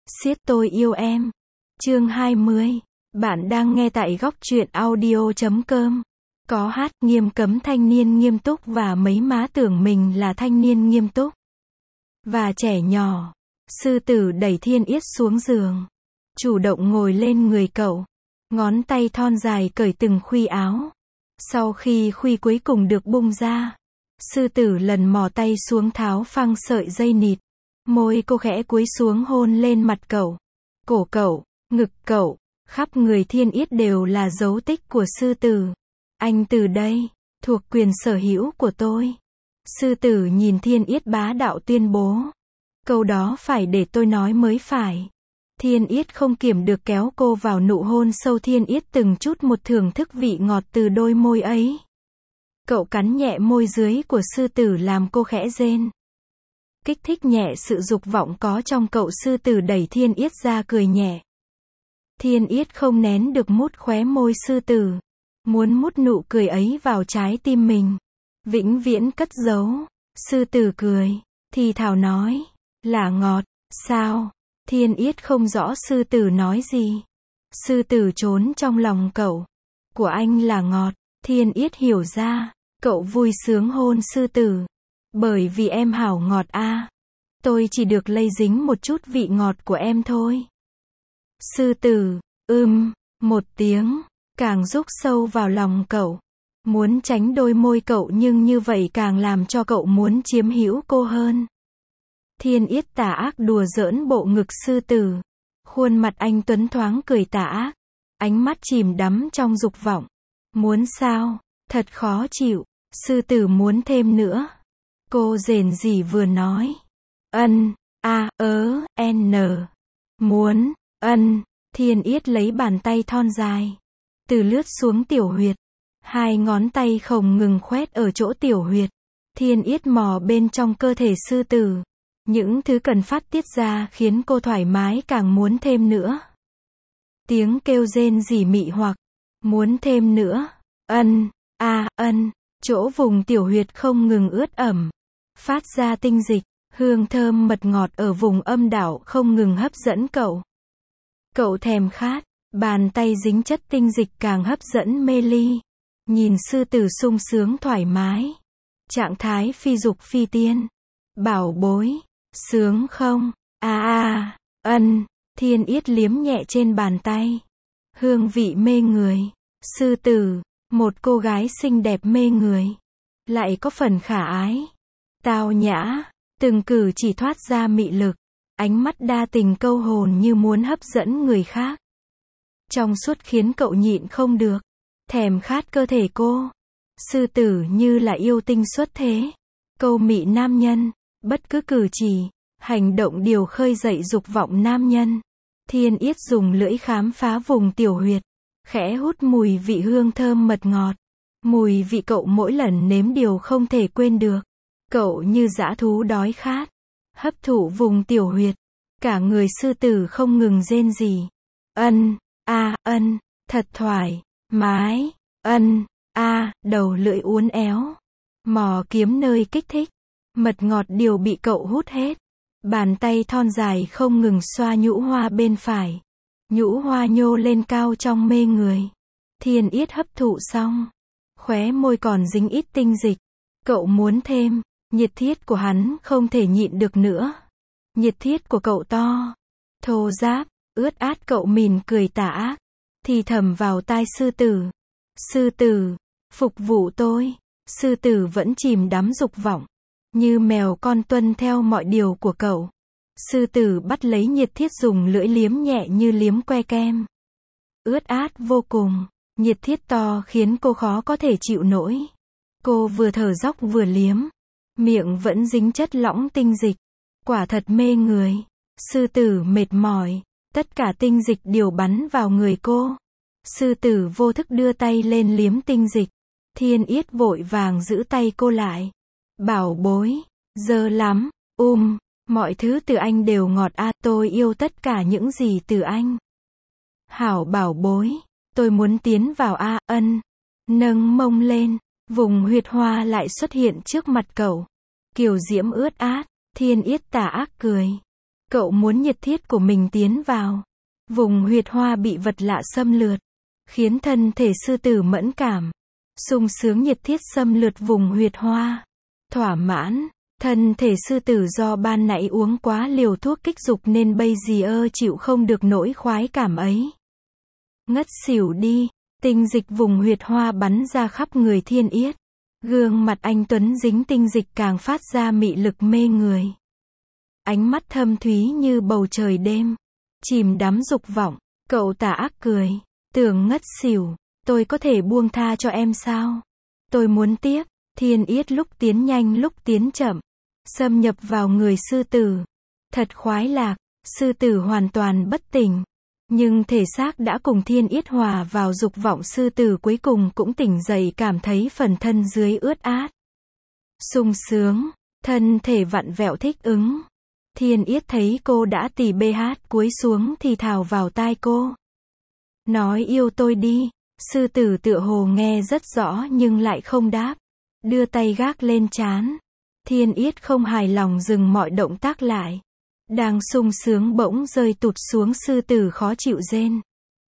Siết tôi yêu em. Chương 20. Bạn đang nghe tại góc truyện audio.com. Có hát nghiêm cấm thanh niên nghiêm túc và mấy má tưởng mình là thanh niên nghiêm túc và trẻ nhỏ. Sư tử đẩy Thiên Yết xuống giường, chủ động ngồi lên người cậu. Ngón tay thon dài cởi từng khuy áo. Sau khi khuy cuối cùng được bung ra, sư tử lần mò tay xuống tháo phăng sợi dây nịt. Môi cô khẽ cúi xuống hôn lên mặt cậu, cổ cậu, ngực cậu. Khắp người Thiên Yết đều là dấu tích của sư tử. Anh từ đây, thuộc quyền sở hữu của tôi. Sư tử nhìn Thiên Yết bá đạo tuyên bố. Câu đó phải để tôi nói mới phải. Thiên Yết không kiểm được kéo cô vào nụ hôn sâu. Thiên Yết từng chút một thưởng thức vị ngọt từ đôi môi ấy. Cậu cắn nhẹ môi dưới của sư tử làm cô khẽ rên. Kích thích nhẹ sự dục vọng có trong cậu. Sư tử đẩy Thiên Yết ra cười nhẹ. Thiên Yết không nén được mút khóe môi sư tử. Muốn mút nụ cười ấy vào trái tim mình. Vĩnh viễn cất giấu. Sư tử cười, thì thào nói. Là ngọt, sao? Thiên Yết không rõ sư tử nói gì. Sư tử trốn trong lòng cậu. Của anh là ngọt. Thiên Yết hiểu ra. Cậu vui sướng hôn sư tử. Bởi vì em hảo ngọt a. Tôi chỉ được lây dính một chút vị ngọt của em thôi. Sư tử, một tiếng, càng rúc sâu vào lòng cậu. Muốn tránh đôi môi cậu nhưng như vậy càng làm cho cậu muốn chiếm hữu cô hơn. Thiên Yết tà ác đùa giỡn bộ ngực sư tử. Khuôn mặt anh tuấn thoáng cười tà ác. Ánh mắt chìm đắm trong dục vọng. Muốn sao? Thật khó chịu. Sư tử muốn thêm nữa. Cô rền rỉ vừa nói. Muốn, Thiên Yết lấy bàn tay thon dài. Từ lướt xuống tiểu huyệt. Hai ngón tay không ngừng khoét ở chỗ tiểu huyệt. Thiên Yết mò bên trong cơ thể sư tử. Những thứ cần phát tiết ra khiến cô thoải mái càng muốn thêm nữa. Tiếng kêu rên rỉ mị hoặc. Muốn thêm nữa. Chỗ vùng tiểu huyệt không ngừng ướt ẩm. Phát ra tinh dịch. Hương thơm mật ngọt ở vùng âm đạo không ngừng hấp dẫn cậu. Cậu thèm khát. Bàn tay dính chất tinh dịch càng hấp dẫn mê ly. Nhìn sư tử sung sướng thoải mái. Trạng thái phi dục phi tiên. Bảo bối. Sướng không? Thiên Yết liếm nhẹ trên bàn tay. Hương vị mê người. Sư tử, một cô gái xinh đẹp mê người. Lại có phần khả ái. Tao nhã. Từng cử chỉ thoát ra mị lực. Ánh mắt đa tình câu hồn như muốn hấp dẫn người khác. Trong suốt khiến cậu nhịn không được. Thèm khát cơ thể cô. Sư tử như là yêu tinh xuất thế. Câu mị nam nhân. Bất cứ cử chỉ, hành động đều khơi dậy dục vọng nam nhân. Thiên Yết dùng lưỡi khám phá vùng tiểu huyệt. Khẽ hút mùi vị hương thơm mật ngọt. Mùi vị cậu mỗi lần nếm đều không thể quên được. Cậu như dã thú đói khát. Hấp thụ vùng tiểu huyệt. Cả người sư tử không ngừng rên rỉ. Thật thoải mái. Đầu lưỡi uốn éo. Mò kiếm nơi kích thích. Mật ngọt đều bị cậu hút hết. Bàn tay thon dài không ngừng xoa nhũ hoa bên phải. Nhũ hoa nhô lên cao trong mê người. Thiên Yết hấp thụ xong. Khóe môi còn dính ít tinh dịch. Cậu muốn thêm. Nhiệt thiết của hắn không thể nhịn được nữa. Nhiệt thiết của cậu to. Thô ráp, ướt át. Cậu mỉm cười tà ác. Thì thầm vào tai sư tử. Sư tử, phục vụ tôi. Sư tử vẫn chìm đắm dục vọng. Như mèo con tuân theo mọi điều của cậu. Sư tử bắt lấy nhiệt thiết dùng lưỡi liếm nhẹ như liếm que kem. Ướt át vô cùng. Nhiệt thiết to khiến cô khó có thể chịu nổi. Cô vừa thở dốc vừa liếm. Miệng vẫn dính chất lỏng tinh dịch. Quả thật mê người. Sư tử mệt mỏi. Tất cả tinh dịch đều bắn vào người cô. Sư tử vô thức đưa tay lên liếm tinh dịch. Thiên Yết vội vàng giữ tay cô lại. Bảo bối, dơ lắm, mọi thứ từ anh đều ngọt tôi yêu tất cả những gì từ anh. Hảo bảo bối, tôi muốn tiến vào nâng mông lên, vùng huyệt hoa lại xuất hiện trước mặt cậu. Kiều diễm ướt át, Thiên Yết tà ác cười. Cậu muốn nhiệt thiết của mình tiến vào. Vùng huyệt hoa bị vật lạ xâm lược, khiến thân thể sư tử mẫn cảm. Sung sướng nhiệt thiết xâm lược vùng huyệt hoa. Thỏa mãn, thân thể sư tử do ban nãy uống quá liều thuốc kích dục nên bây giờ chịu không được nỗi khoái cảm ấy. Ngất xỉu đi, tinh dịch vùng huyệt hoa bắn ra khắp người Thiên Yết. Gương mặt anh Tuấn dính tinh dịch càng phát ra mị lực mê người. Ánh mắt thâm thúy như bầu trời đêm, chìm đắm dục vọng, cậu tà ác cười, tưởng ngất xỉu, tôi có thể buông tha cho em sao? Tôi muốn tiếp. Thiên Yết lúc tiến nhanh lúc tiến chậm, xâm nhập vào người sư tử. Thật khoái lạc, sư tử hoàn toàn bất tỉnh. Nhưng thể xác đã cùng Thiên Yết hòa vào dục vọng, sư tử cuối cùng cũng tỉnh dậy, cảm thấy phần thân dưới ướt át. Sung sướng, thân thể vặn vẹo thích ứng. Thiên Yết thấy cô đã tì bê hát, cúi xuống thì thào vào tai cô. Nói yêu tôi đi. Sư tử tựa hồ nghe rất rõ nhưng lại không đáp. Đưa tay gác lên trán. Thiên Yết không hài lòng dừng mọi động tác lại. Đang sung sướng bỗng rơi tụt xuống, sư tử khó chịu rên.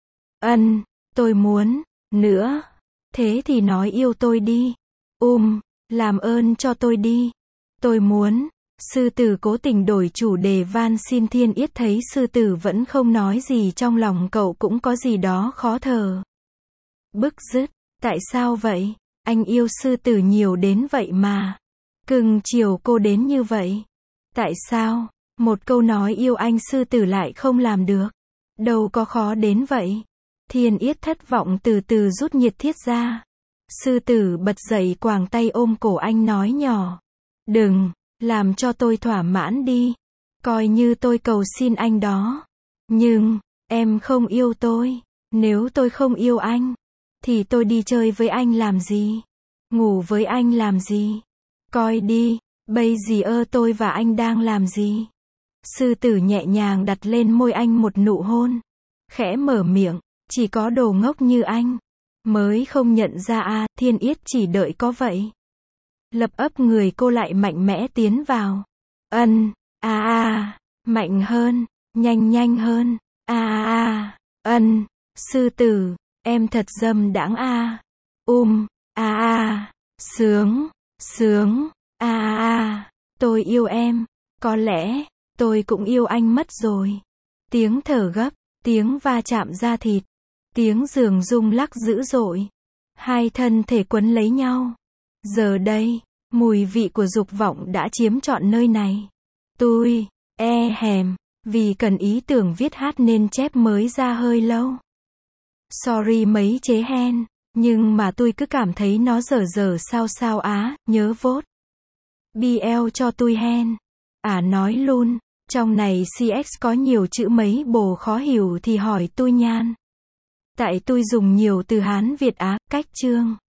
Tôi muốn, nữa. Thế thì nói yêu tôi đi. Làm ơn cho tôi đi. Tôi muốn. Sư tử cố tình đổi chủ đề van xin. Thiên Yết thấy sư tử vẫn không nói gì, trong lòng cậu cũng có gì đó khó thở. Bức rứt, tại sao vậy? Anh yêu sư tử nhiều đến vậy mà. Cưng chiều cô đến như vậy. Tại sao? Một câu nói yêu anh sư tử lại không làm được. Đâu có khó đến vậy. Thiên Yết thất vọng từ từ rút nhiệt thiết ra. Sư tử bật dậy quàng tay ôm cổ anh nói nhỏ. Đừng, làm cho tôi thỏa mãn đi. Coi như tôi cầu xin anh đó. Nhưng, em không yêu tôi. Nếu tôi không yêu anh, thì tôi đi chơi với anh làm gì? Ngủ với anh làm gì? Coi đi, bây giờ tôi và anh đang làm gì? Sư tử nhẹ nhàng đặt lên môi anh một nụ hôn. Khẽ mở miệng, chỉ có đồ ngốc như anh mới không nhận ra à. Thiên Yết chỉ đợi có vậy. Lập ấp người cô lại mạnh mẽ tiến vào. Mạnh hơn, nhanh hơn. Sư tử, em thật dâm đãng a. Sướng, tôi yêu em. Có lẽ, tôi cũng yêu anh mất rồi. Tiếng thở gấp, tiếng va chạm da thịt, tiếng giường rung lắc dữ dội. Hai thân thể quấn lấy nhau. Giờ đây, mùi vị của dục vọng đã chiếm trọn nơi này. Tôi, vì cần ý tưởng viết hát nên chép mới ra hơi lâu. Sorry mấy chế hen, nhưng mà tôi cứ cảm thấy nó dở sao á, nhớ vote BL cho tôi hen. Nói luôn, trong này CX có nhiều chữ mấy bồ khó hiểu thì hỏi tôi nhan. Tại tôi dùng nhiều từ Hán Việt Á, cách chương.